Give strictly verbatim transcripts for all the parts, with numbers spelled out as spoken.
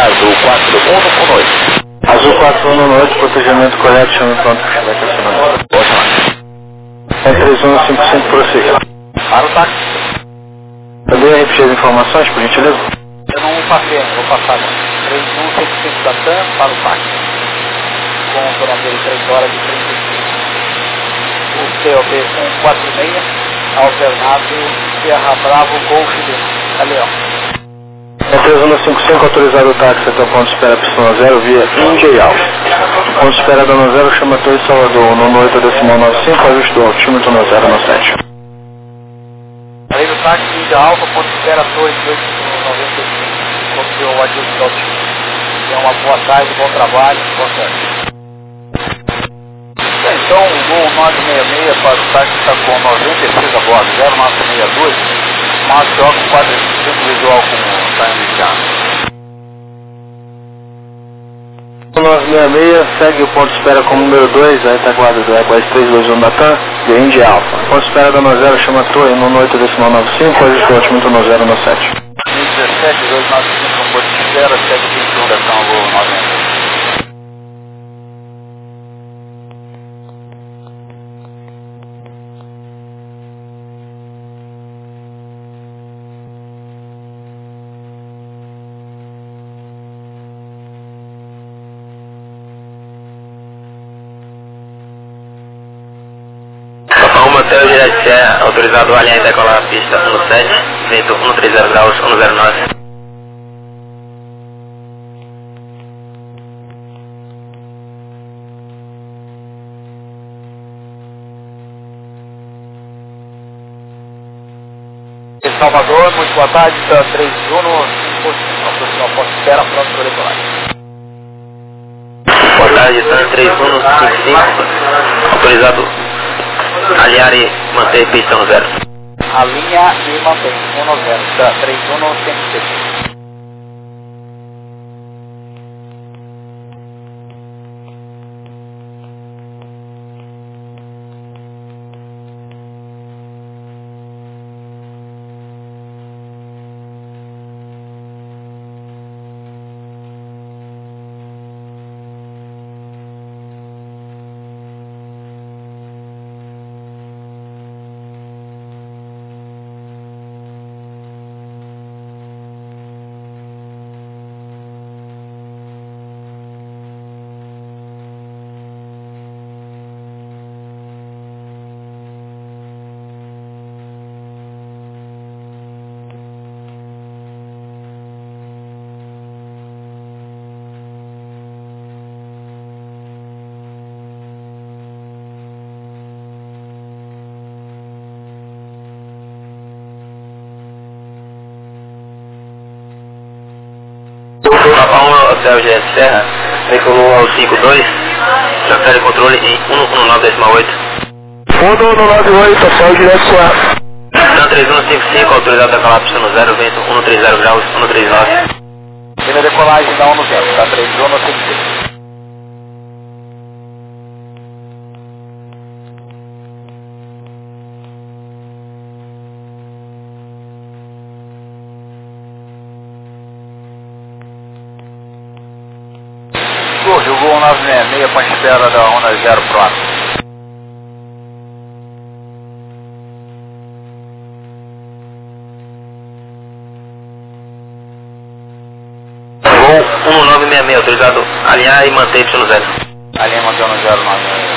Azul quatro um no noite. Azul quatro um no noite, protegimento correto, chama pronto para chegar aqui acionamento. Boa chamada. É três um cinco cinco, prossiga. Para o táxi. Poderia repetir as informações, por gentileza? Eu não passei, não vou passar agora. três um cinco cinco da T A M para o táxi. Com o nome dele três horas e trinta e cinco. O C O B um quatro seis, alternado Sierra Bravo Golf D. Ali, ó. É três um cinco cinco, autorizado o táxi até o ponto de espera Pistão Zero via Índia e Alfa. Ponto de espera Dona Zero, chama Torre Salvador, no oito decimal nove cinco, ajuste do altímetro no zero no sete. Além do táxi Índia Alfa, ponto de espera Torre oito noventa e cinco. Confiou o ajuste do altímetro. Então, uma boa tarde, bom trabalho, boa sorte. Então, o Gol nove seis seis para o táxi está com noventa e seis a bordo, zero nove seis dois, Márcio quatro cinco visual como está indicado. nove seis seis, segue o ponto de espera com o número dois, a retaguarda do Airbus três dois um da T A M, de Índia Alfa. Ponto de espera da Dona Zero, chama Torre, no oito decimal nove cinco, ajuste do altímetro no zero no sete. dezessete, dois nove cinco, ponto de espera, segue vinte e um da T A M, Gol nove seis seis. Motel Direto Serra, autorizado a alinhar e decolar a pista um sete, vento cento e trinta graus, cento e nove. Salvador, muito boa tarde, está três um no cinco, posso espera, pronto para decolagem. Boa tarde, está três um no cinco cinco, autorizado alinhar e manter pistão zero. Alinha e mantém, um no zero, está três um no cinco cinco. Papa um, Hotel Direto Serra, veiculou ao cinco dois, transfere controle em cento e nove decimal oito. Fundo no nove oito, Hotel Direto Serra. Então três um cinco cinco, autorizado a decolar pista no zero, vento cento e trinta graus, cento e trinta e nove. Primeira decolagem da um no zero, está três um no cinco cinco. Jogou um nove seis seis com a espera da Honda zero próximo. Gol um nove seis seis, autorizado alinhar e manter pista no zero. Alinha e mantém no zero nove seis.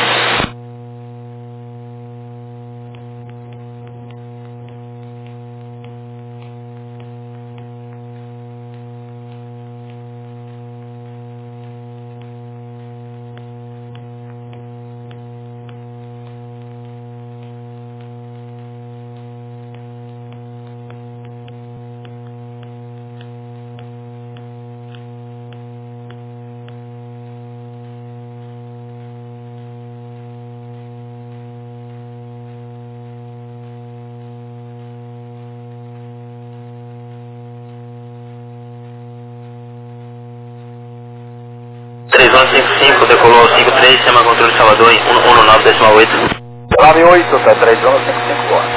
três um cinco cinco, decolou ao cinco três, chama controle Salvador em cento e nove decimal oito. nove oito, tá três um cinco cinco quatro.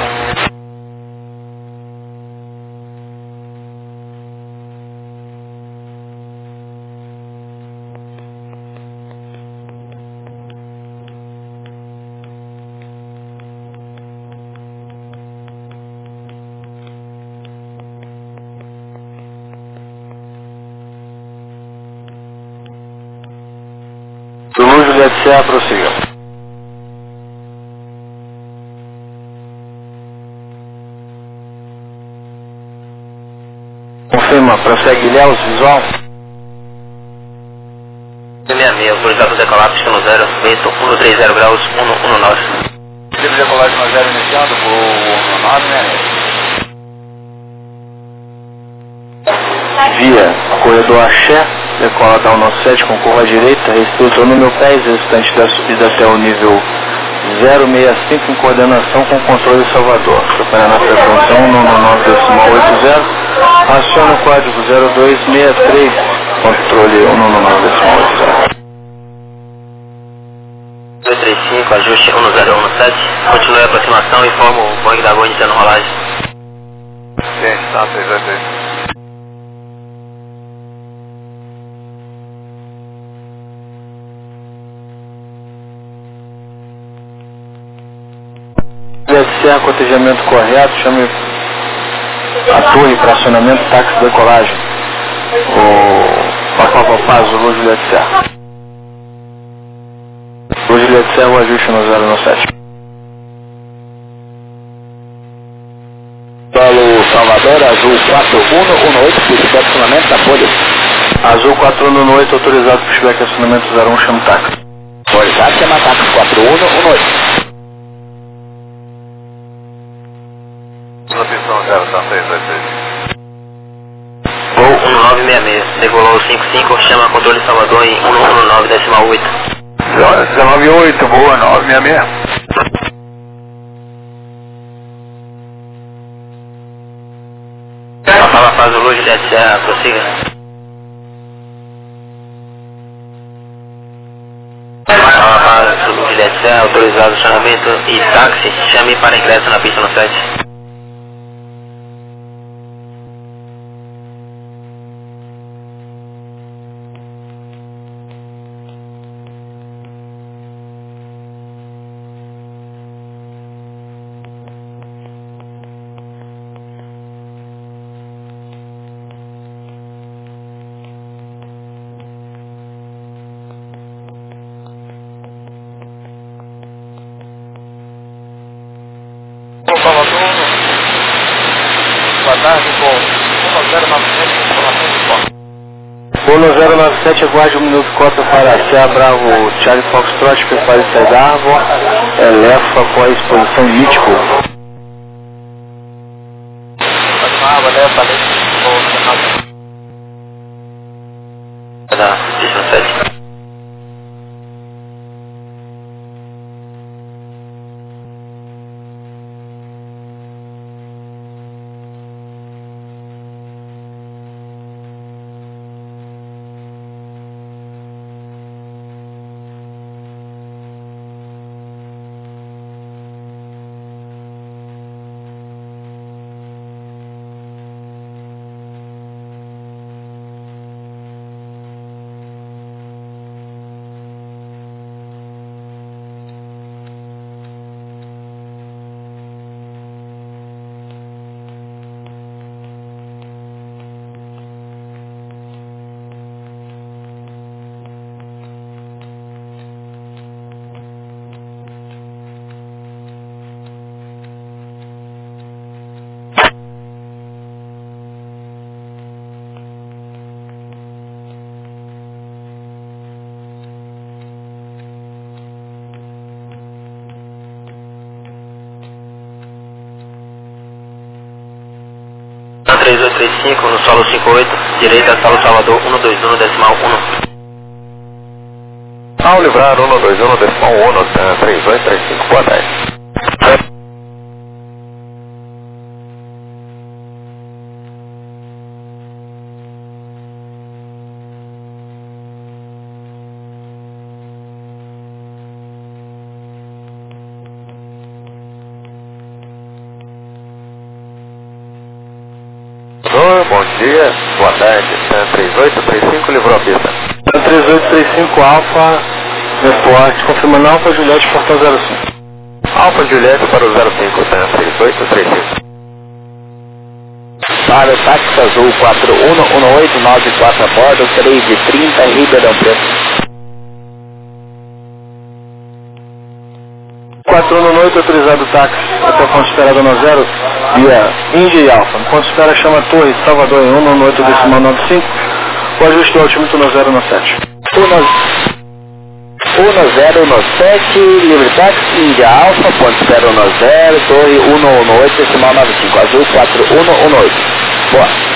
Juliette Serra, prossiga. Confirma, prossegue Ilhéus, visual. sessenta e seis, autorizado decolar, pista no zero, vento cento e trinta graus, cento e dezanove. Livre de decolagem no zero iniciando, voo nove meia. Via corredor Axé, decola da um nove sete com curva à direita, restritor número dez, restante da subida até o nível zero seis cinco em coordenação com controle Salvador. Superando a frequência cento e noventa e nove vírgula oitenta, aciona o código zero dois seis três, controle cento e noventa e nove vírgula oitenta. dois três cinco, ajuste cento sete, continue a aproximação e informa o Boeing da Gol iniciando rolagem. Sim, tá, três dois três. Serra, cotejamento correto, chame a torre para acionamento, táxi decolagem. O Papá Papá, Zulu Juliette Serra. Zulu Juliette Serra, o ajuste no zero nove sete. Solo Salvador, azul quatro um um oito, pushback acionamento da folha. Azul quatro um um oito, autorizado pushback acionamento zero um, chama táxi. Autorizado, chama táxi quatro um um oito. Atenção, zero três dois três. Gol um nove seis seis, decolou cinco cinco, chama controle Salvador em cento e dezenove decimal oito. dezenove oito, boa, nove seis seis. Fala, faz o Zulu Juliette Serra, prossiga. Fala, faz o Zulu Juliette Serra, autorizado acionamento e táxi, chame para ingresso na pista no sete. Salvador, boa tarde, com um zero nove sete, informação de foco. um zero nove sete, aguarde um minuto, cota para Serra Bravo, Charlie Foxtrot, prepare sair da árvore, elefa com a exposição lítico. Pode uma água, elefa, leite, Da pista no sete. três dois três cinco, no solo cinco oito, direita, solo Salvador, cento e vinte e um decimal um. Ao livrar cento e vinte e um decimal um, três dois três cinco, boa tarde. Bom dia, boa tarde, três oito três cinco, livrou a pista. três oito três cinco, Alfa, reporte, confirmando Alfa Juliette, portão zero cinco. Alfa Juliette para o zero cinco, três oito três cinco. Para o táxi azul quatro um um oito nove quatro a bordo, três e trinta, Ribeirão Preto. quatro um noite, autorizado o táxi até o ponto de espera da nove zero, via Indy e Alfa. Ponto de espera chama Torre, Salvador em um oito decimal nove cinco, o ajuste do altímetro nove zero nove sete. um zero nove sete, livre táxi, Indy Alfa, ponto de espera nove zero, Torre um oito decimal nove cinco, azul quatro um oito. Boa.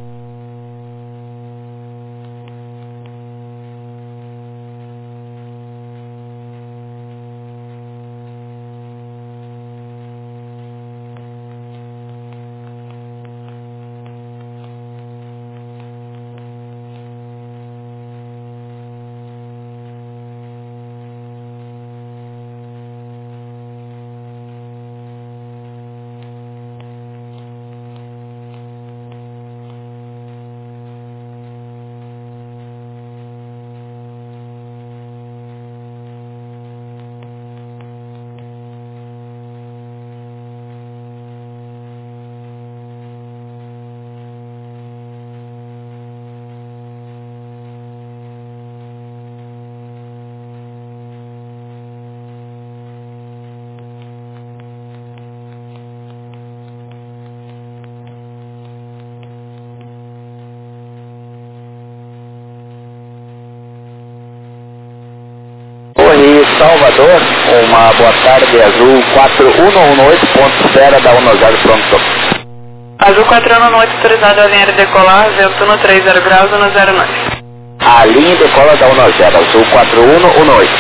Salvador, uma boa tarde, azul quatro um oito, ponto de espera da um zero, pronto. Azul quatro um oito, autorizado a linha de decolar, vento no três zero graus, um zero nove. A linha decola da um zero, azul quatro um oito.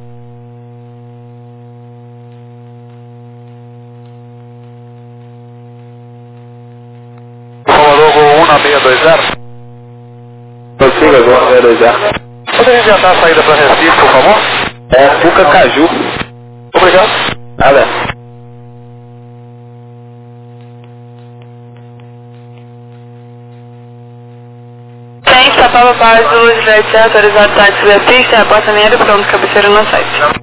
Salvador, voo um na seis dois zero. Prossiga, voo um seis dois zero. Poderia adiantar a saída para Recife, por favor? É, Puca Caju. Obrigado. Nada. Tem que tapar a base do Juliette, autorizado táxi da pista, a porta linha pronto, cabeceira no site.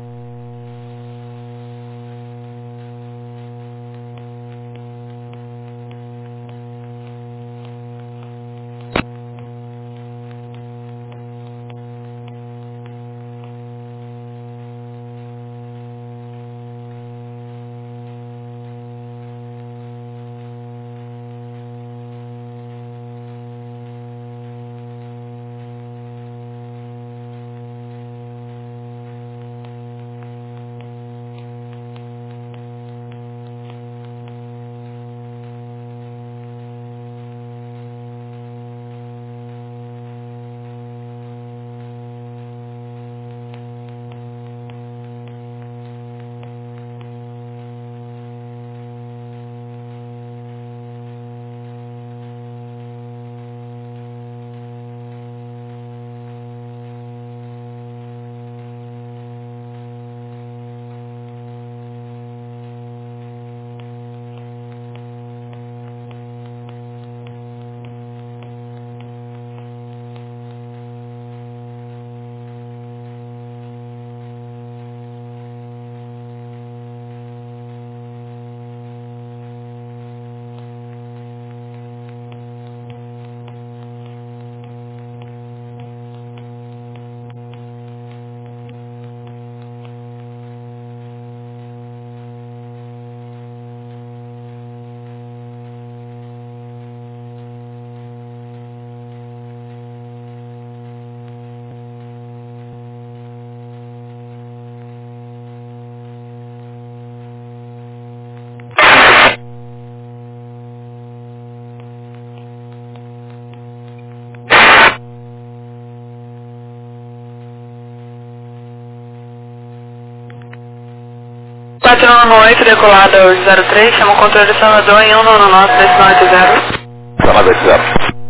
quatro um oito, decolada zero três, chama o controle de Salvador em um nove nove, decimal oito zero. Salvador oito zero.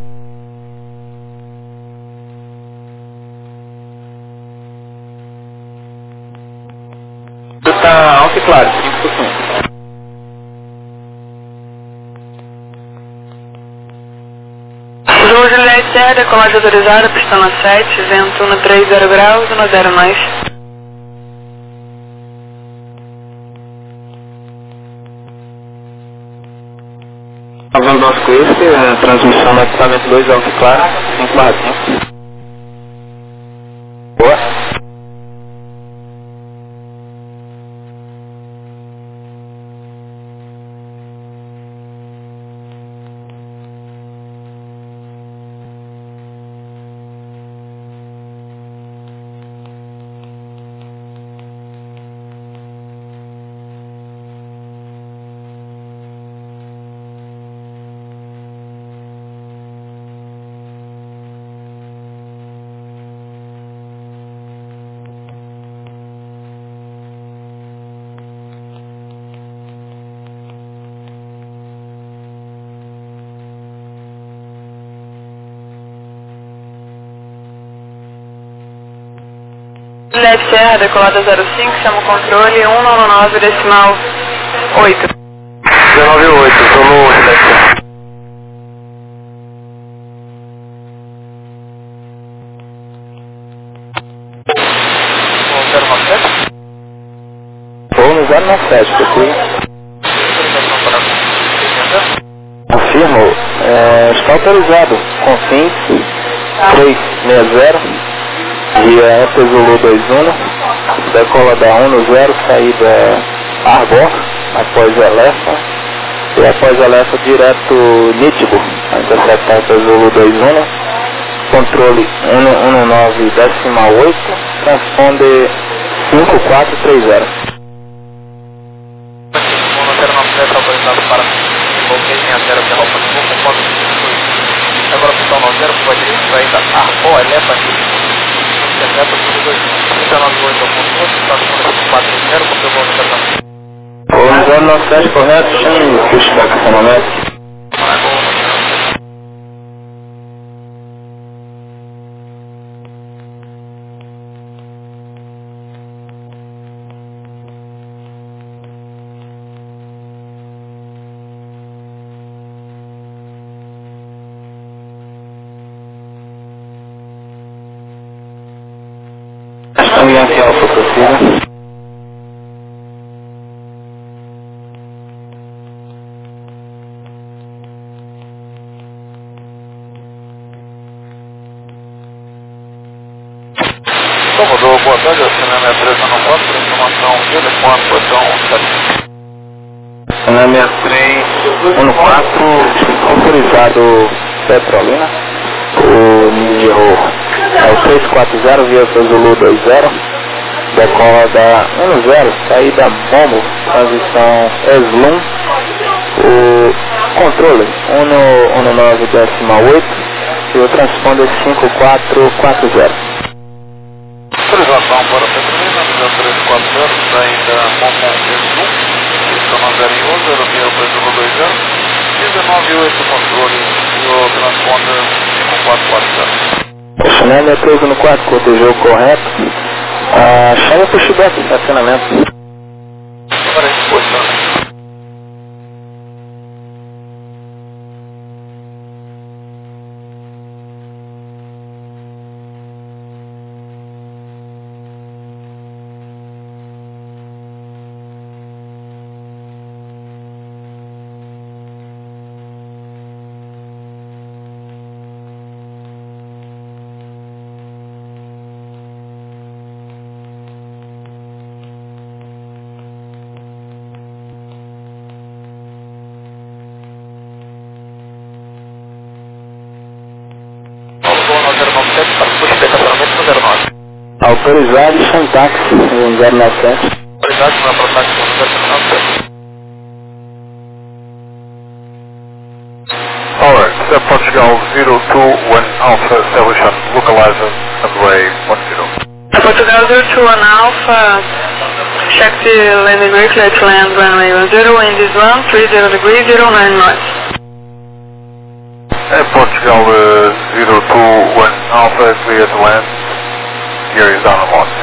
Está alto e claro, cinco por cento. Azul Juliette Serra, decolagem autorizada, pistão sete, vento no três zero graus, um zero mais. Fazendo nosso esse, a transmissão do equipamento dois alto e claro, cinco barra cinco. Boa. Leve Serra, decolada zero cinco, chama o controle um nove nove decimal oito. dezenove oito, Zulu Leve Serra. zero nove sete? Vou no zero nove sete, possível? Afirmo, é, está autorizado com fins três seis zero, via F Zulu dois um, decola da um zero, saída Arbor, após Elefa, e após Elefa direto Nítibo, a interceptar F Zulu dois um, controle um um nove decimal oito, responde cinco quatro três zero. zero nove sete autorizado para bloqueio em zero de roupa de boca, quando agora pessoal nove zero, vai ter saída Arbor, Elefa, intercepta tudo dois dezenove oito ao ponto oito, está no quatro zero, porque eu vou no zero O zero nove sete correto, sem pushback esse momento. Aliança Alfa, possível? Comodou, boa tarde, a Cinema três um quatro, para informação, telefone, botão sete. Cinema três um quatro, autorizado Petrolina, o nível é o três quatro zero via Zulu dois zero, decola da um zero, saída Momo, transição Slum, o controle um nove decimal oito e o transponder cinco quatro quatro zero. Autorização para a Petrolina, nível três quatro zero, saída Momo Slum, pista zero onze, aeroviário para Zulu dois zero, dezenove oito controle e o transponder cinco quatro quatro zero. O Cinema três um quatro, cortejou correto. Ah, chama o pushback, estacionamento. Para a disposição. zero nove sete para o push estacionamento no zero nove. Autorizado e sem táxi, no zero nove sete. Autorizado para o táxi no zero nove sete. Alright, step Portugal zero two one Alpha, establish on localizer, runway one zero. Portugal zero two one Alpha, check the landing brake, let's land runway one zero, wind is one three zero degrees, zero nine knots. Uh, Portugal uh, zero two one Alpha, clear to land, gear is down on one.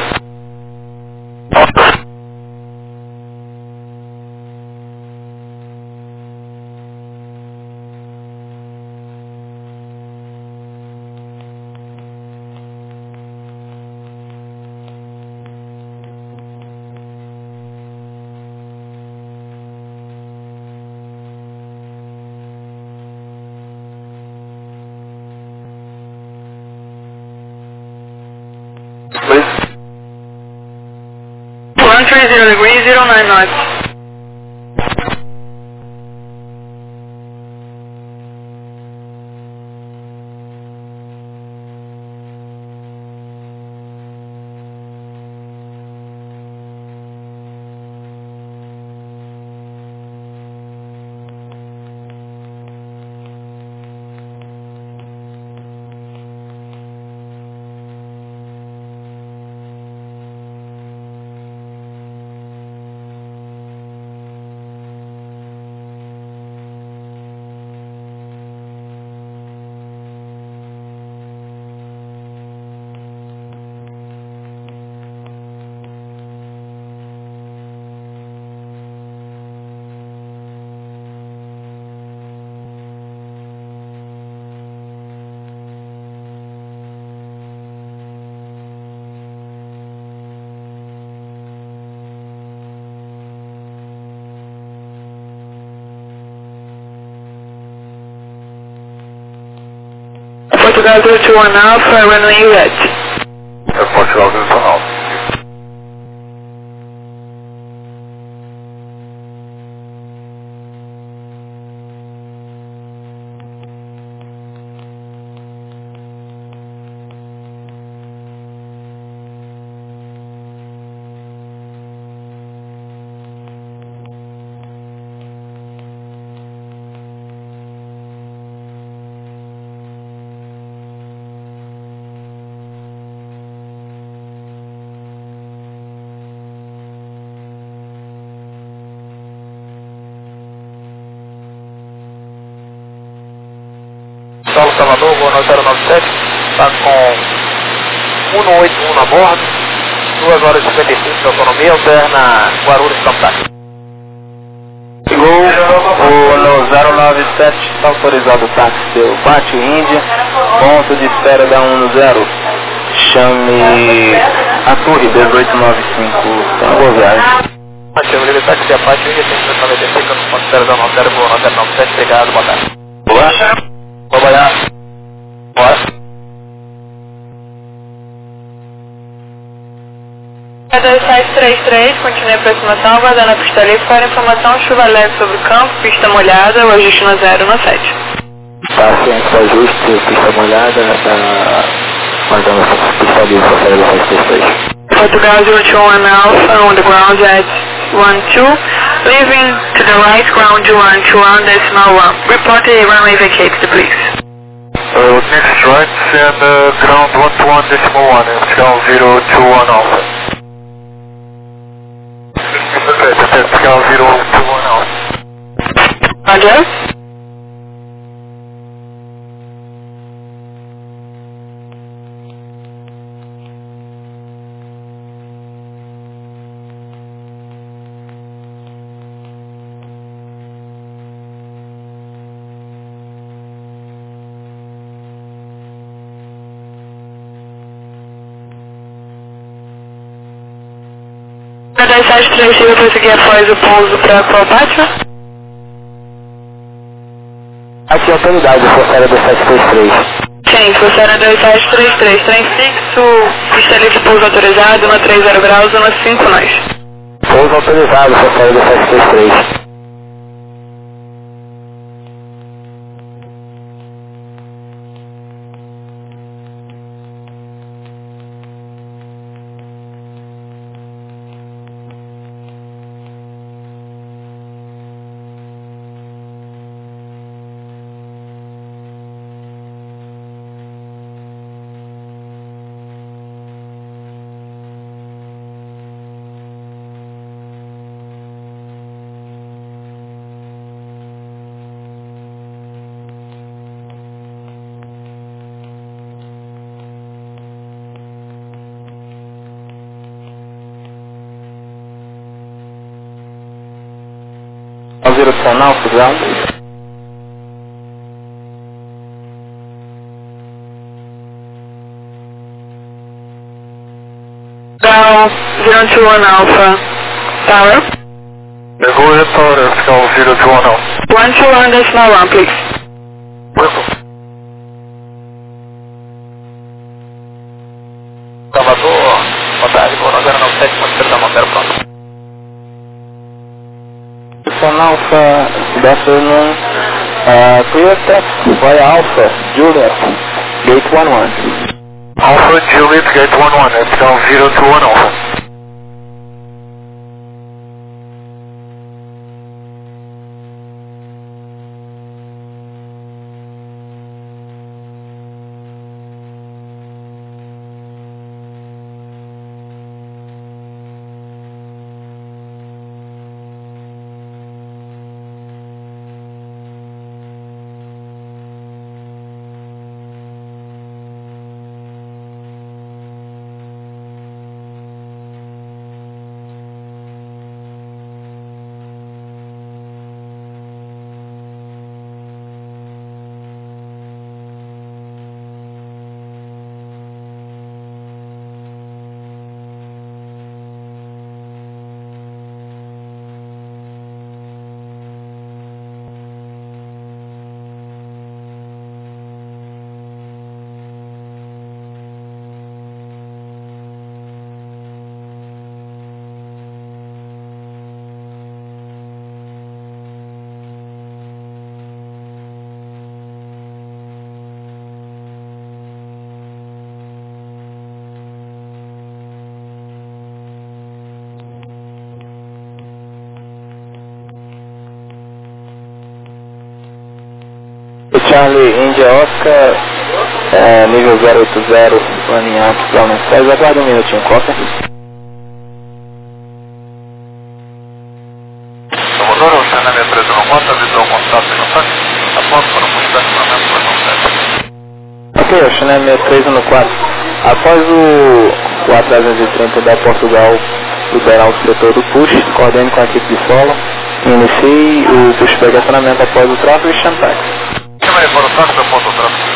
Please. one three zero degrees, zero nine knots. Portugal zero two one Alpha, runway red. É Portugal zero two one Alpha. Saulo Salvador, voo zero nove sete, está com um oito um a bordo, duas horas e cinquenta e cinco de autonomia, alterna Guarulhos Contact. Gol, o no zero nove sete, está autorizado o táxi seu Pátio Índia, ponto de espera da um zero, chame a torre dezoito noventa e cinco, tá boa viagem. Chame livre táxi, a Pátio Índia, tem cento e noventa e cinco, no ponto de espera da um zero, voo no zero nove sete, obrigado, boa tarde. Boa. Trabalhar. Bora. dois sete três três, continue a aproximação, aguardando a pista livre para informação, chuva leve sobre o campo, pista molhada, o ajuste no zero no sete. Tá ciente, ajuste, pista molhada, tá guardando a pista livre para sair do sete três três. Portugal zero two one Alpha, on the ground at one two, leaving to the right, ground one two one decimal one. Report the runway vacated, please. Uh, next right and uh, ground one two one decimal one, Portugal zero two one Alpha. Portugal zero two one Alpha. Roger. dois sete três, chega para seguir após o pouso para qual pátio? Aqui é a autoridade, Forçada dois sete três três. Sim, Forçada dois sete três três, trem fixo, pista livre pouso autorizado, na trinta graus, na cinco nós. Pouso autorizado, Forçada dois sete três três. Zero two now for ground. Ground zero two one Alpha. Tower. Go ahead, Tower, Portugal zero two one Alpha. one two one decimal one, please. Salvador, boa tarde, voo no zero nove sete, ponto de espera da um zero, pronto. Alpha, good afternoon. Uh, clear taxi via Alpha, Juliet, gate one one. Alpha Juliet, gate one one, Portugal zero two one Alpha. Charlie India Oscar, é, nível zero oito zero, planinho alto, plano seis, aguarda um minutinho, cópia. Comodoro, o China sessenta e três um quatro, avisou o contato no táxi, aponta para o push do estacionamento por não sete. Ok, o China sessenta e três um quatro, após o, o A trezentos e trinta da Portugal liberar o setor do push, coordene com a equipe de solo, inicie o pushback de acionamento após o tráfego e Chantax. Chama aí para o táxi da ponta do tráfego.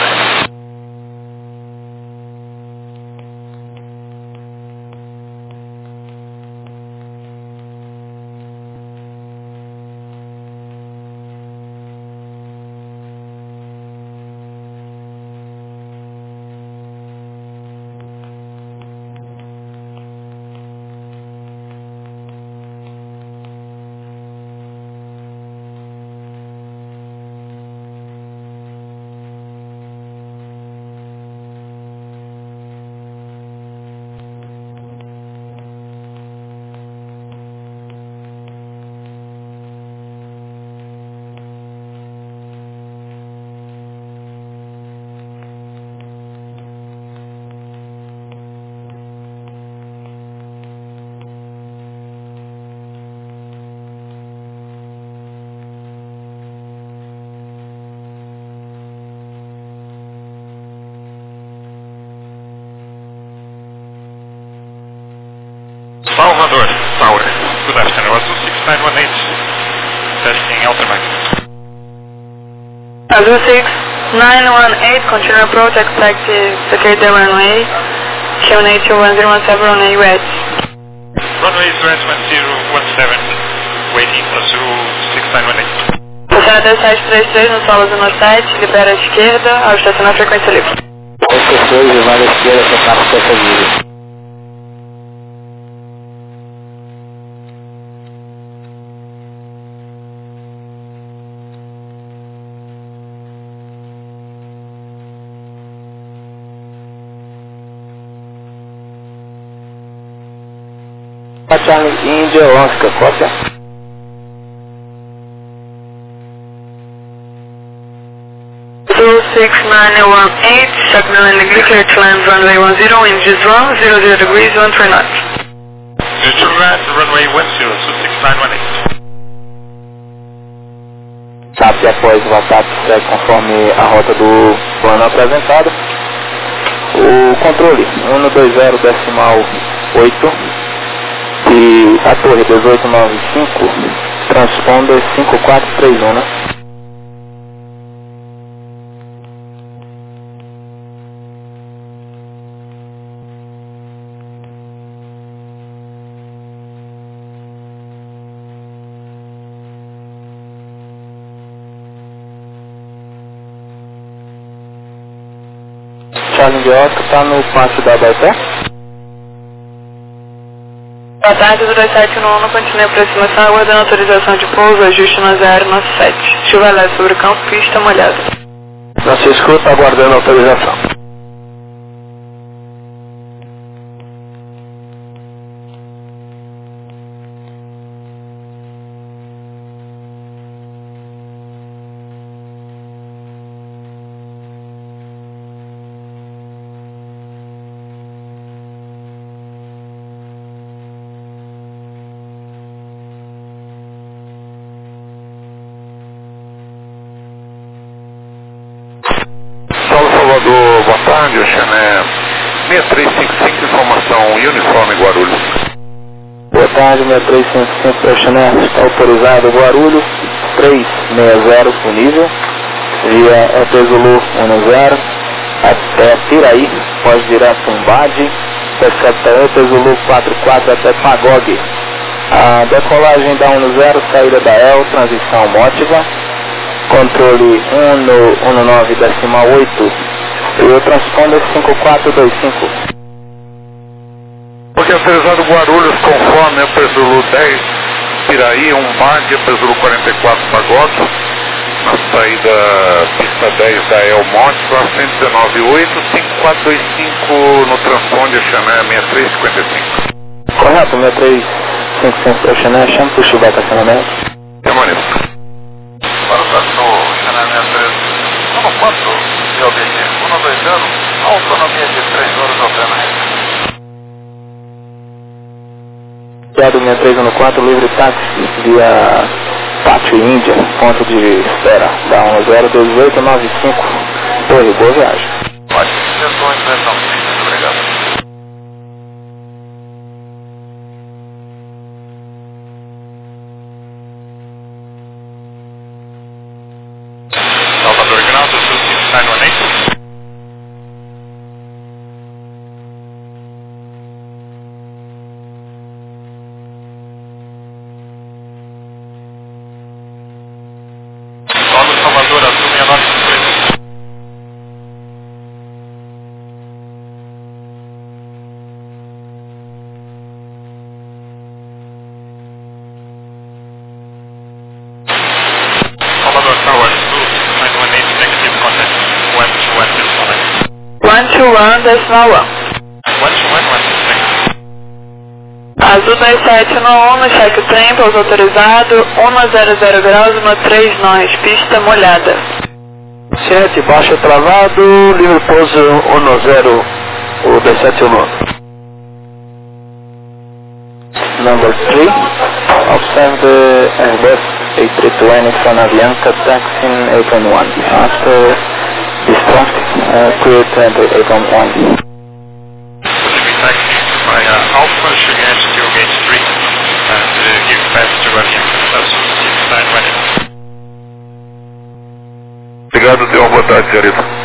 Salvador, Tower. Good afternoon, Azul six nine one eight, testing Altimax. Azul six nine one eight, continue approach, expect vacate the runway, Q eight two one zero one seven, runway red. Runway is red one zero one seven, waiting Azul six nine one eight. Passada sete três três no solo do sete, libera a esquerda, ao estacionar frequência livre. Esse dois e vale a esquerda, tocar para essa vida. Charlie India Oscar, cópia. Azul six nine one eight, Chapman landing clear to land runway one zero, inches one, zero zero degrees, one three knots. Neutral red, runway one zero, Azul six nine one eight. S A P após o ataque segue conforme a rota do plano apresentado. O controle um dois zero decimal oito. E a torre dezoito noventa e cinco, transponder cinco quatro três um, né? Charlie de Oscar está no pátio da Baité. Boa tarde, do dois sete um um, continue a aproximação, aguardando autorização de pouso, ajuste no zero nove sete. Chuva leve sobre o campo, pista molhada. Não se escuta, aguardando autorização. Salvador, boa tarde, Oxané seis três cinco cinco, informação uniforme Guarulhos. Boa tarde, seis três cinco cinco, Oxané, está autorizado Guarulhos, três seis zero disponível, via E P Zulu um zero, até Piraí, pode virar Tumbade, Pescata E P Zulu quatro quatro até Pagogue. A decolagem da um zero, saída da E L, transição Mótiva. Controle um no nove decimal oito e o transponder cinco quatro dois cinco. Porque autorizado Guarulhos conforme a Pesulu dez, Piraí, um Bad, a Pesulu quarenta e quatro Pagoto, na saída pista dez da E L Mótica, cento e dezenove oito, cinco quatro dois cinco no transponder Xané seis três cinco cinco. Correto, seis três cinco cinco Xané, chama para o chuva estacionamento. É maneiro. Para o Tatu, Xané seis três quatro de objetivo, um dois zero, autonomia de três horas operando a rede. Piado seis três um quatro, livre táxi via Pátio Índia, ponto de espera, da um zero dois oito nove cinco, Torre, boa viagem. Ótimo, sessões, versão simples, obrigado. Salvador Ground, Azul six nine one eight. Solo Salvador, Azul six nove cinco três. Salvador Tower, Azul six nine one eight, negative contact. one two one decimal nine. one two one decimal one. one two one one six. Azul dois sete um um, cheque o trem, pouso autorizado, um zero zero graus, uma três nós, pista molhada. sete, baixo travado, livre pouso um zero, o dois sete um um. Number three, observe the Airbus A three twenty from Avianca taxiing eight one one. After distract, uh, clear to eight one one. Pacific taxi via Alpha, Sugar Steel Gate three, and uh, give pass to Avianca, Azul six nine one eight. Obrigado, tenha uma boa tarde, senhorita.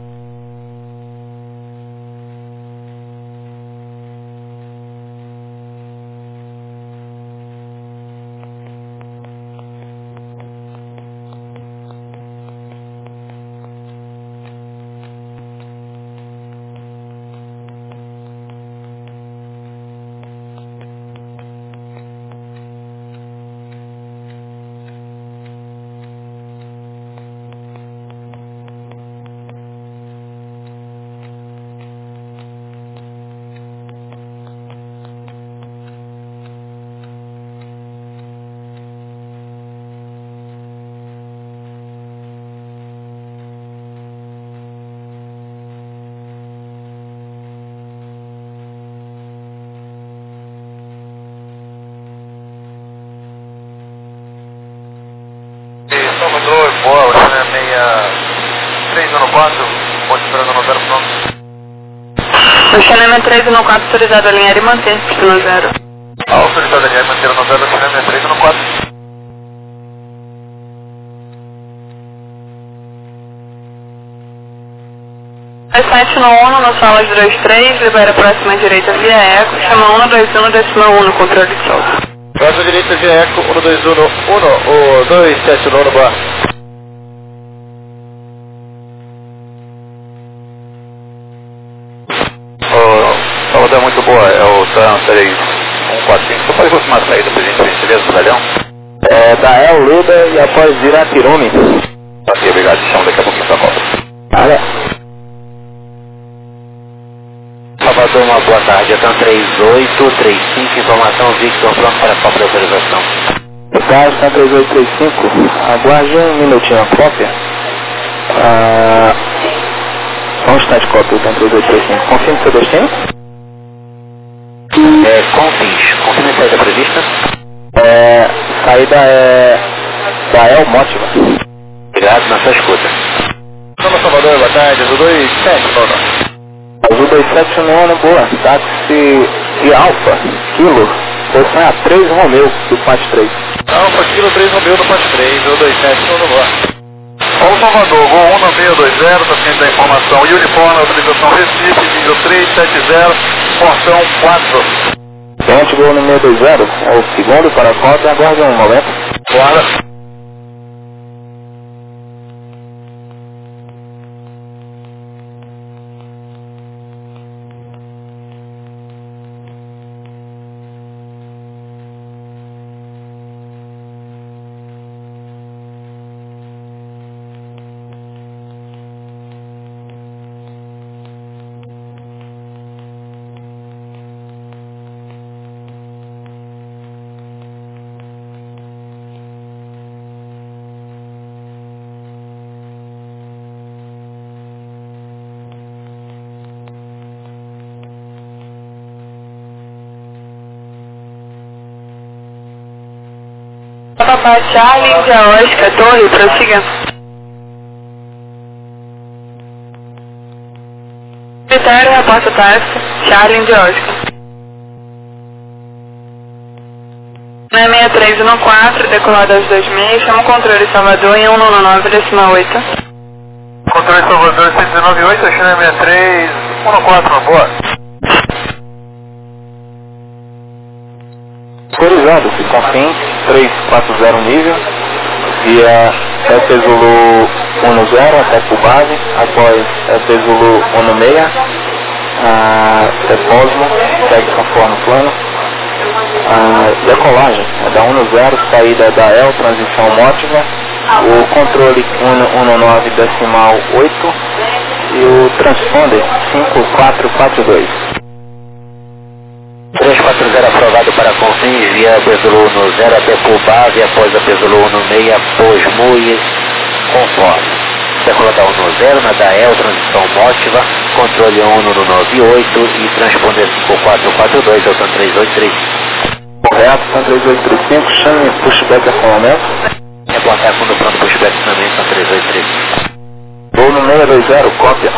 Salvador, boa, Oceana seis três um quatro, ponte esperando no zero pronto. Oceana três um quatro, autorizado a linha aérea e manter, pista no zero. Autorizado a linha aérea, manter no zero, Oceana três um quatro. dois sete um um, na sala de dois três, libera próxima direita via eco, chama um dois um decimal um no controle de solta. Próxima direita via eco, um dois um um, o dois sete um no bar. O Salvador é muito boa, é o Sam três um quatro cinco. Você pode confirmar a saída pra gente, por gentileza, medalhão? É da El Luda e após virar Pirumi. Ok, obrigado, chamo daqui a pouquinho pra volta. Olha. Salvador, uma boa tarde, Atam três oito três cinco, informação Victor, pronto para a cópia de autorização. Boa tarde, Atam três oito três cinco, aguarde um minutinho a cópia. Ah, onde está de cópia, Atam três oito três cinco? Confirme seu destino? É, confis, confirme a saída prevista. É, saída é da El Mótiva. Obrigado, na sua escuta. Vamos, Salvador, boa tarde, Azul dois sete um. Azul dois sete um, boa, táxi de Alfa, Kilo, posição a três Romeu, do Pátio três. Alfa, Kilo três Romeu do Pátio três, Azul dois sete um, boa. Ô Salvador, voo um nove seis dois zero, tá ciente da informação, uniforme, autorização Recife, nível três sete zero, portão quatro. Gente, voo no seis dois zero, é o segundo para a cópia, aguarde um momento. Bora. Papai Charlie, Índia Oscar, Torre, prossiga. Vitória, reporta táxi, Charlie, Índia Oscar. Na seis três um quatro, decolado às dois meia, chama o controle Salvador em cento e nove decimal oito. Controle Salvador cento e nove oito, China seis três um quatro, boa. Autorizado, Ficofim três quatro zero nível, via F Zulu um zero até Cubase, após F Zulu um seis, até Cosmo, segue conforme o plano. A decolagem é da um zero, saída da E L, transição mótiva, o controle um nove decimal oito e o transponder cinco quatro quatro dois. três quatro zero aprovado para Confins, via Pesulu um zero até Cubase, após a Pesulu um seis, Posmui, conforme. Decolada um zero, na da E L, transição mótiva, controle um nove oito e transponder cinco quatro quatro dois, é o três oito três. Correto, três oito três cinco, chame pushback acionamento. Reportar quando pronto pushback acionamento, são três oito três. Voo no seis dois zero, cópia.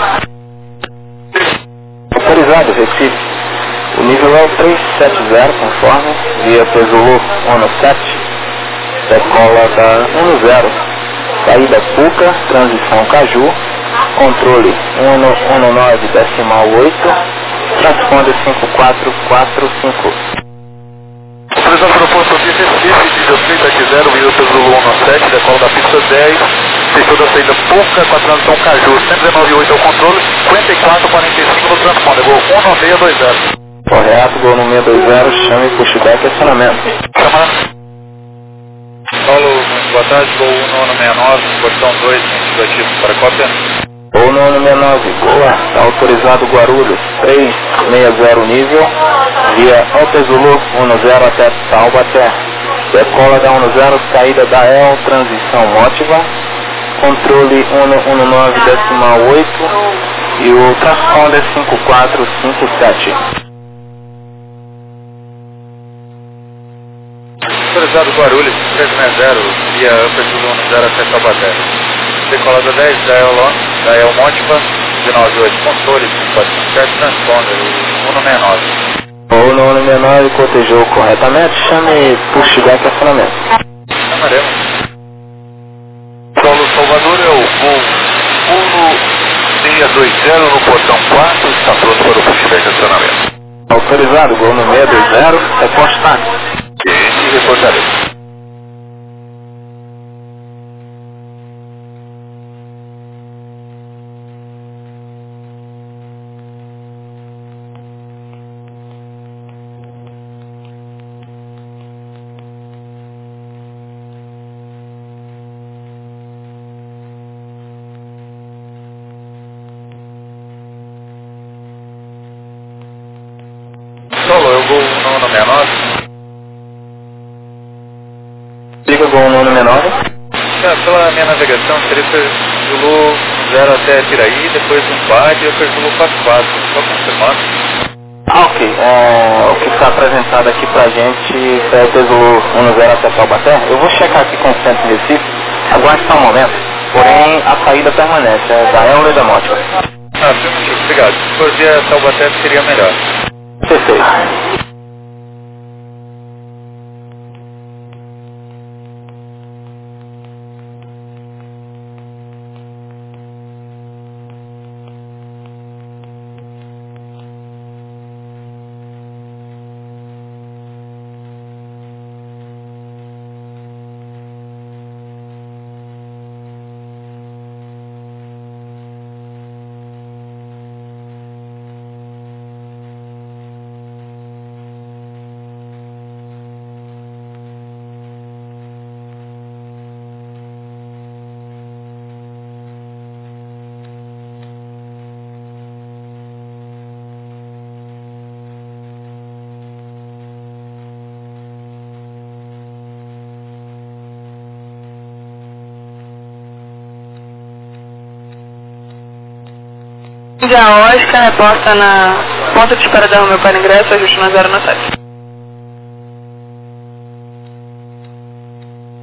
Autorizado, Recife. O nível é o três sete zero, conforme, via Pesulu um sete, decola da um zero, saída Puca, transição Caju, controle um nove decimal oito, transponder cinco quatro quatro cinco. Autorizado para o posto aqui, Recife, nível três sete zero, vindo Pesulu um sete, decola da pista dez, fechou da saída Puca com a transição Caju, cento e dezenove oito é o controle, cinquenta e quatro quarenta e cinco no transponder, gol um seis dois zero. Correto, gol no seis dois zero, chame pushback acionamento. Paulo, muito boa tarde, gol um seis nove, portão dois, sentido ativo para cópia. Gol no seis nove, boa, está autorizado Guarulhos, três seis zero nível, via Alto Zulu um zero até Taubaté, decola da um zero, saída da E L, transição mótiva, controle um nove decimal oito e o transponder cinco quatro cinco sete. Autorizado Guarulhos, três seis zero, via Pesulu um zero até Taubaté. Decolada dez, da E L, da E L mótiva, dezenove oito, controle cinco quatro cinco sete, transponder um seis nove. O no seis nove cotejou corretamente, chame pushback acionamento. Chamaremos. Paulo Salvador é o voo um seis dois zero no portão quatro, está pronto para o pushback acionamento. Autorizado, gol no seis dois zero, é constante. E reportaremos. Solo, eu vou no seis nove. Liga gol no seis nove. É, pela minha navegação, seria Pesulu zero até Piraí, depois um bag e eu Pesulu quatro quatro, só confirmando. Ah, ok. É, o que está apresentado aqui pra gente é Pesulu um zero até Taubaté. Eu vou checar aqui com o centro de Recife, aguarde só um momento. Porém, a saída permanece, é da E L e da Mótica. Ah, sim, obrigado. Se for via Taubaté seria melhor. Perfeito. Índia Oscar, reporta na ponta de espera da Romeu para ingresso, ajuste na zero no sete.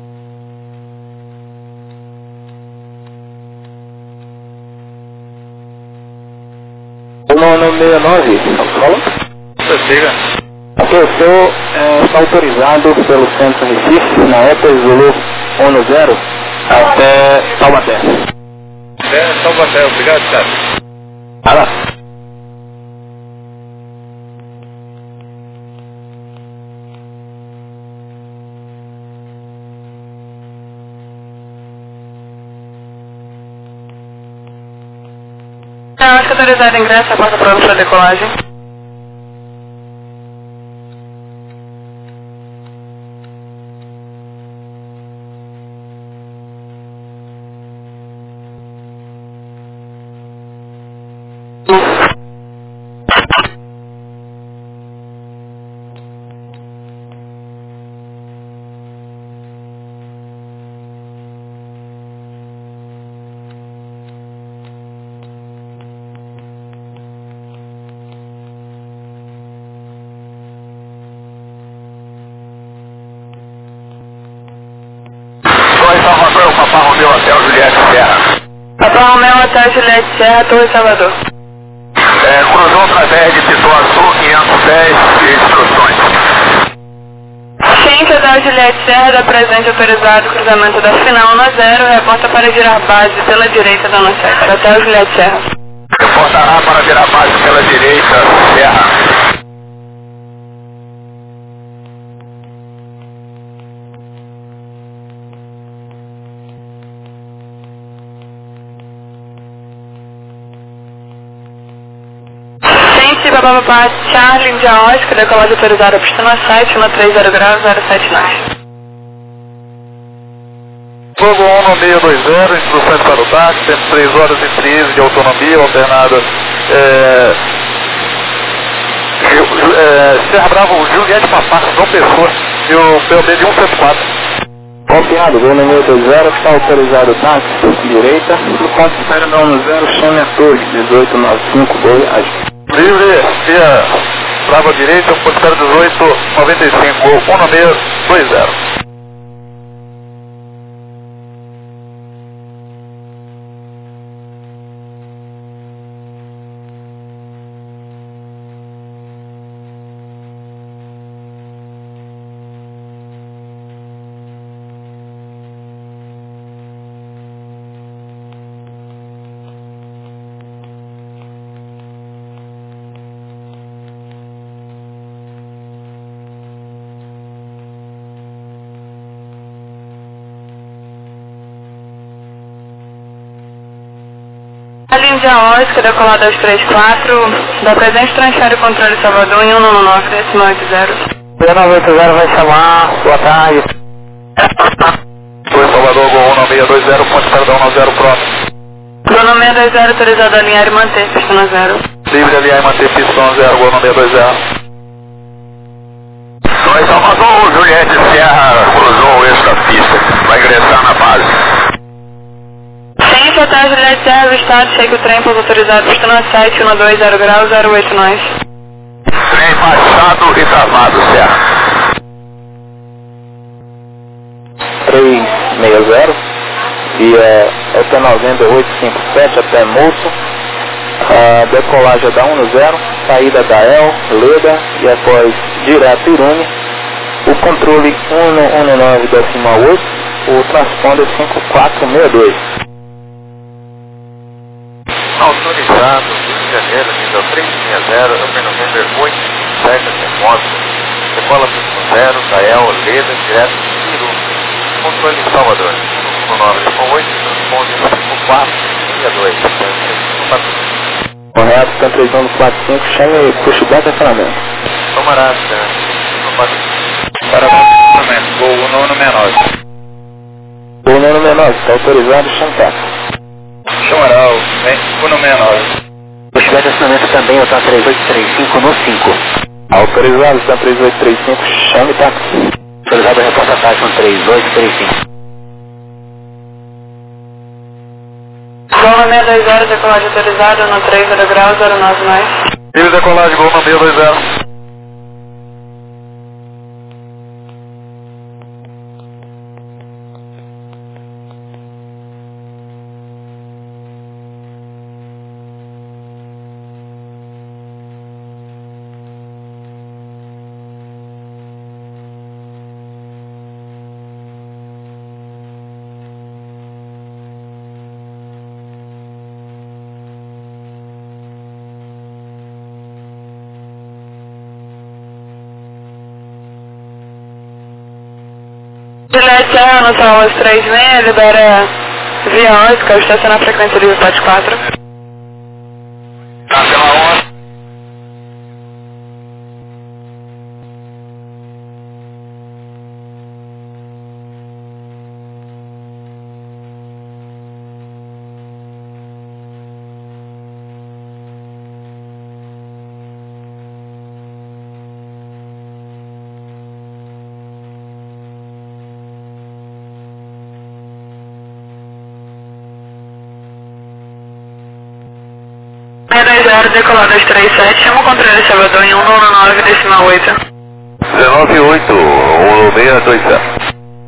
Nono sessenta e nove, fala? Prossiga. Ok, o senhor é, está autorizado pelo Centro Recife, na E P E Zulu dez, até Taubaté. É, Taubaté, obrigado, cara. Vai lá. Não, acho que autorizado ingresso, a porta pronta para decolagem. Salvador, Papa Romeu, Hotel Juliette Serra. Papa Romeu, Hotel Juliette Serra, Torre Salvador. É, cruzou através de Piton Azul, quinhentos e dez, e instruções. Ciência Hotel Juliette Serra, da presente autorizado, cruzamento da final no zero, reporta para girar base pela direita da nossa sete. Hotel Juliette Serra. Reportará para virar base pela direita, Serra. Papapá, Charlie, India Oscar, decolagem autorizada, pista no site, no trinta graus, zero sete nove. Fogo um seis dois zero, instruções para o táxi, temos três horas e treze de autonomia, alternada é, é, Serra Bravo, Juliette Papá, João Pessoa, e o P O B de cento e quatro. Confiado, Gol número seis zero, está autorizado o táxi, direita, no ponto de espera da dez, chame a torre, dezoito noventa e cinco, boa viagem. Livre, via Brava direita, ponto de espera dezoito noventa e cinco, Gol um seis dois zero. India Oscar, decolada aos trinta e quatro, da presente transfere o controle Salvador em cento e noventa e nove, décimo oitenta. cento e noventa vai chamar, boa tarde. Foi Salvador, Gol um seis dois zero, ponto de espera da dez próximo. Gol seis dois zero, autorizado a alinhar e manter, pista no zero. Livre alinhar e manter pista no zero, Gol seis dois zero. Foi Salvador, Juliette Serra, cruzou esta pista, vai ingressar na base. Ciência Hotel Juliette Serra, do estado, chega o trem, pouso autorizado, pista no sete, cento e vinte graus, zero oito nove. Trem baixado e travado, Serra. três seis zero, via E P noventa e oito cinquenta e sete até Moço, a decolagem da dez, saída da El, Leda e após direto Irune, o controle cento e dezenove decimal oito, o transponder cinco quatro seis dois. Autorizado, Rio de Janeiro, nível três seis zero, Upper November oito sete até Moto, decola pista zero, Gael, Leda, direto de Iru, controle em Salvador, um nove com oito, transponder cinco quatro seis dois, Correto, Can três um quatro cinco, chame pushback e acionamento. Camarada, para o Gol nono menor. O nono menor, está autorizado, chame táxi. Chamaral, vem, Uno sessenta e nove. Pushback de acionamento também, eu estou três oito três cinco no cinco. Autorizado, está três oito três cinco, chame táxi. Autorizado a reporta táxi com três oito três cinco. Gol seis dois zero, decolagem autorizada, no trinta graus, zero nove nove. Livre decolagem, Gol seis dois zero. sete anos, salas três seis, libera via ótica, estaciona a frequência livre quatro quatro. Tá pela onda. seis dois zero, decolar dois três sete, chama o controle Salvador em um nove nove decimal oito. dezenove oito, um seis dois zero.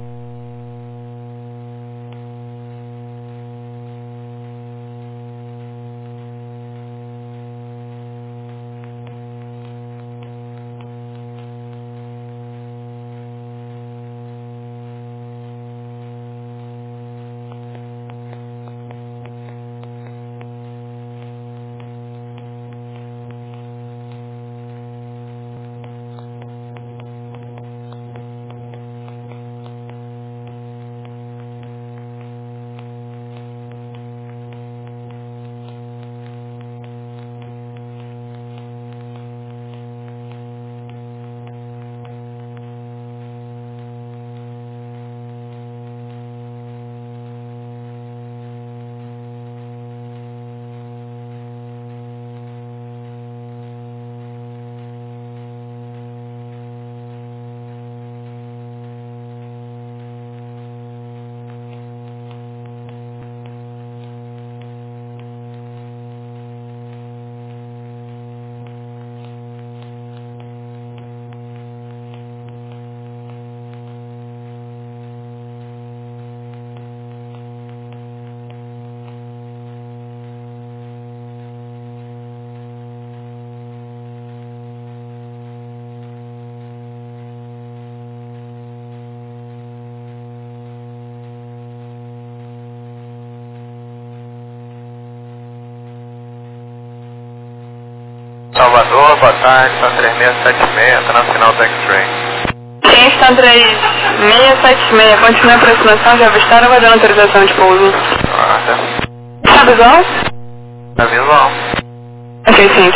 Salvador, boa tarde, Stan três seis sete seis, tá na final do X-Train. Sim, Stan três seis sete seis, continua a aproximação, já avistaram, vai dando autorização de pouso. Ah, tá. Tá visual? Tá visual. Ok, sim.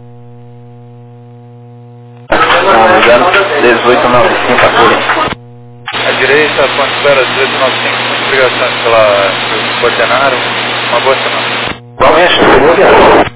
dezoito noventa e cinco, a À direita, ponte espera dezoito noventa e cinco, obrigações pela coordenaram. Uma boa semana. Igualmente,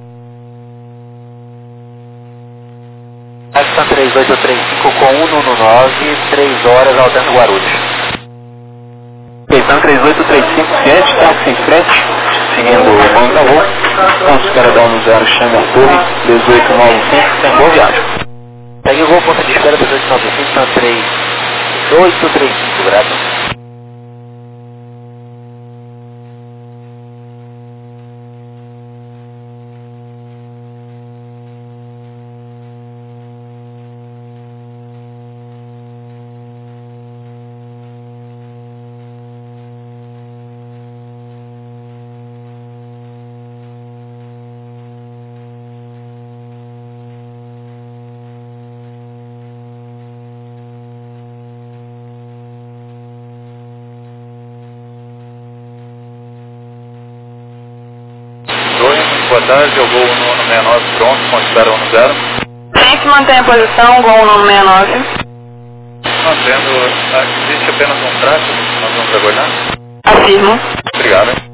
Stan três oito três cinco com um no nove, três horas Alberto Guarulhos. Stan três oito três cinco, ciente, táxi em frente, seguindo o banco da rua, com espera da um zero, chame a torre, dezoito noventa e cinco, tem boa viagem. Segue o voo, ponta de espera dezoito noventa e cinco, Stan três oito três cinco, graças. Boa tarde, eu vou no sessenta e nove pronto, ponte espera um zero. Sim, se mantém a posição, gol no sessenta e nove. Mantendo, existe apenas um tráfego, nós vamos aguardar. Afirmo. Obrigado, hein?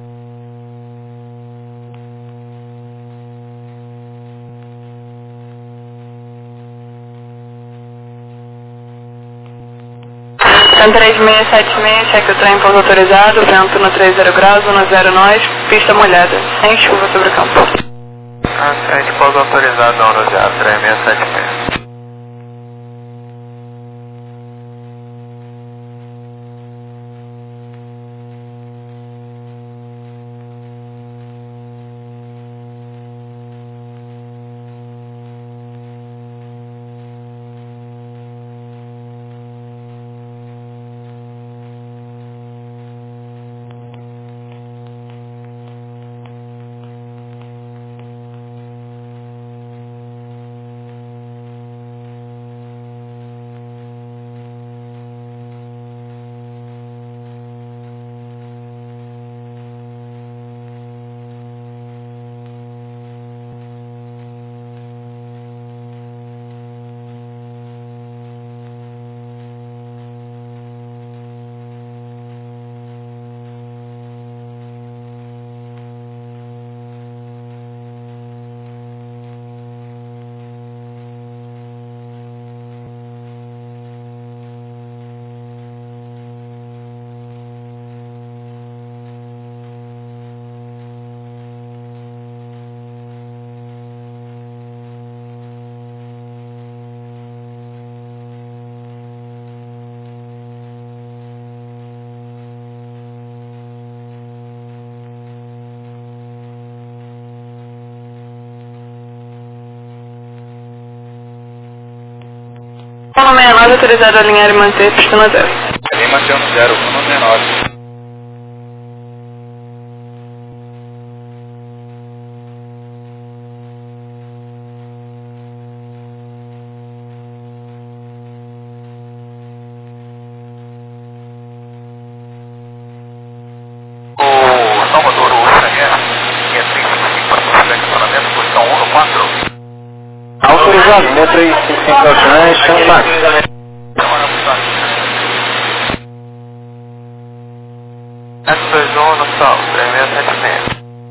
Stan três seis sete seis, cheque o trem pouso autorizado, vento no trinta graus, um zero nós, pista molhada, sem chuva sobre o campo. Ah, sete pouso autorizado, não, zero, três seis sete seis. Gol sessenta e nove, autorizado a alinhar e manter, pista no zero. Alinha manter no zero, Gol sessenta e nove. Salvador, o Xavier, linha três cinco cinco para procedimento de planamento, posição um no quatro. Autorizado, linha três cinco cinco da Ocean, chama táxi. S dois um no Sol, três seis sete seis.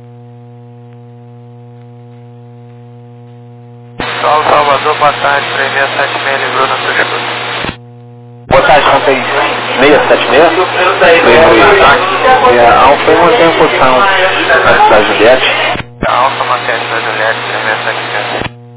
Sol, Salvador, boa tarde, três seis sete seis, livrou na sua escuta. Boa tarde, contei seiscentos e setenta e seis. Foi táxi. E a Alfa mantém a posição na cidade de Juliette. A Alfa mantém a cidade de Juliette, três seis sete seis.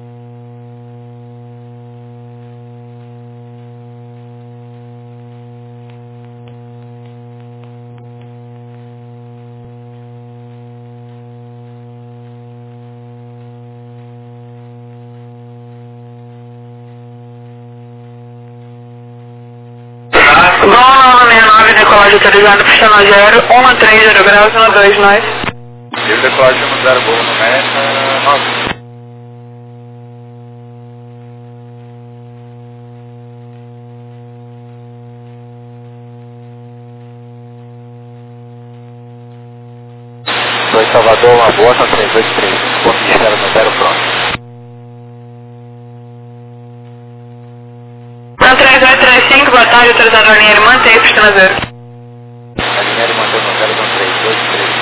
Gol sessenta e nove, decolagem autorizado, pista no zero, um três zero graus, um dois nove. Teve decolagem no zero, Gol no meta, nove. dois Salvador, uma boa, são três dois três. Ponto de espera no zero, pronto. um três dois três cinco, boa tarde, autorizado a alinhar e manter, pista no zero. Alinhar e manter no zero, são três dois três.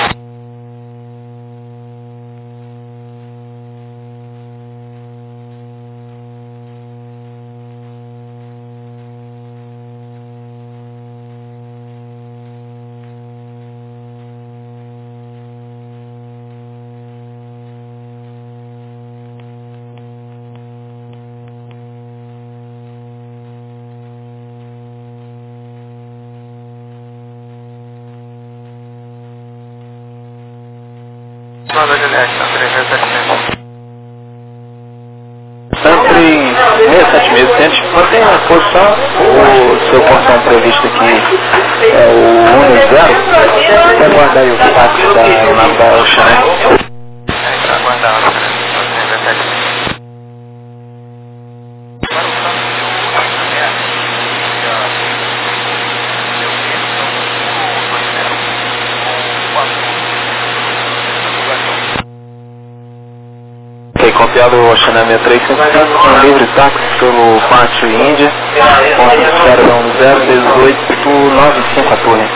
Nova Juliette, três seis sete seis. Entre seiscentos e setenta e seis, tente mantém a posição. O seu portão previsto aqui é o um zero. Até guardar aí o táxi da nave da Ocean. É, para aguardar a três seis sete seis. Para o caso do Xavier, Ok, copiado o Ocean sessenta e três cinco cinco, um livre táxi pelo Pátio Índia, ponto de espera da um zero dezoito nove cinco a torre.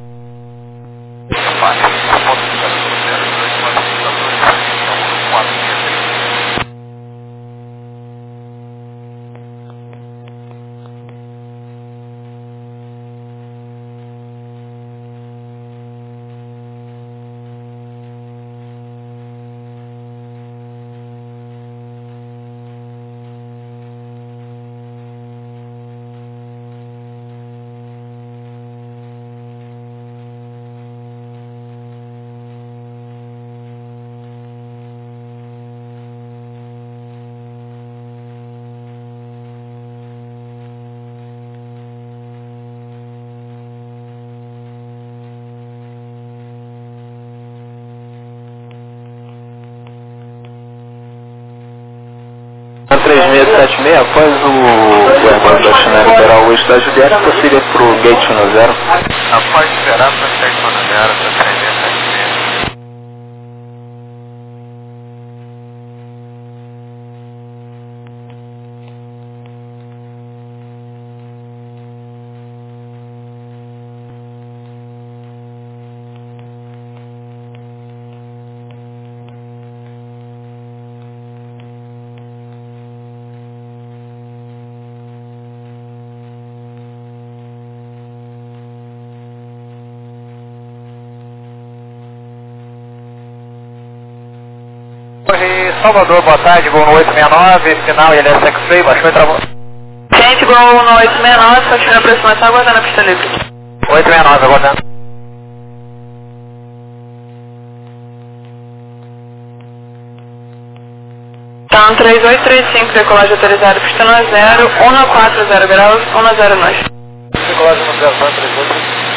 três seis sete seis, após o aeroporto da China liberar o eixo da Juliette, prossiga para o gate no zero. Após esperar para o gate no zero, para três seis sete seis. Salvador, boa tarde, Gol no oito seis nove, final I L S X-Ray, baixou e travou. Gente, Gol no oito seis nove, continua a aproximação, aguardando a pista livre. oito seis nove, aguardando. Então, três oito três cinco, decolagem autorizada, pista no zero, um quatro zero graus, um zero nós. Decolagem no zero, três oito três cinco.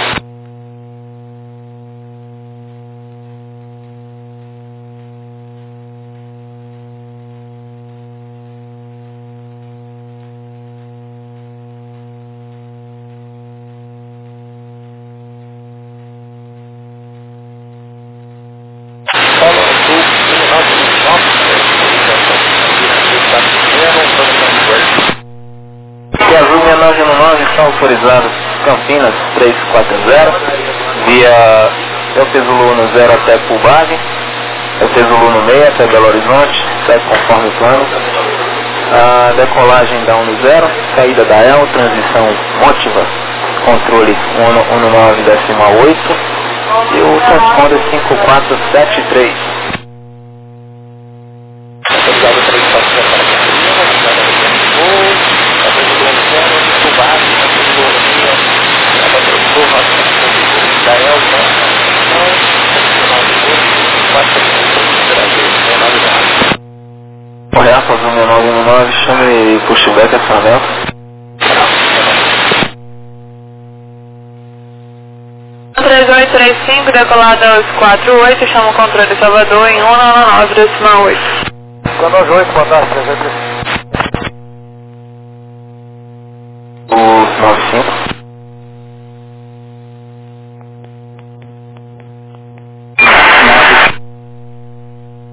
Azul seis nove um nove, estão autorizados Campinas três quatro zero, via Elpe Zulu no zero até Pulbag, Elpe Zulu no meio até Belo Horizonte, segue conforme o plano. A decolagem da um no zero, saída da E L, transição Motiva, controle um nove decimal oito e o transponder cinco quatro sete três. Autorizado três quatro zero para Correto, Azul seis nove um nove, chame pushback a Sanel. três oito três cinco, decolada aos quatro oito, chama o controle de Salvador em um nove decimal oito. Canojo oito, boa tarde, três oito três cinco.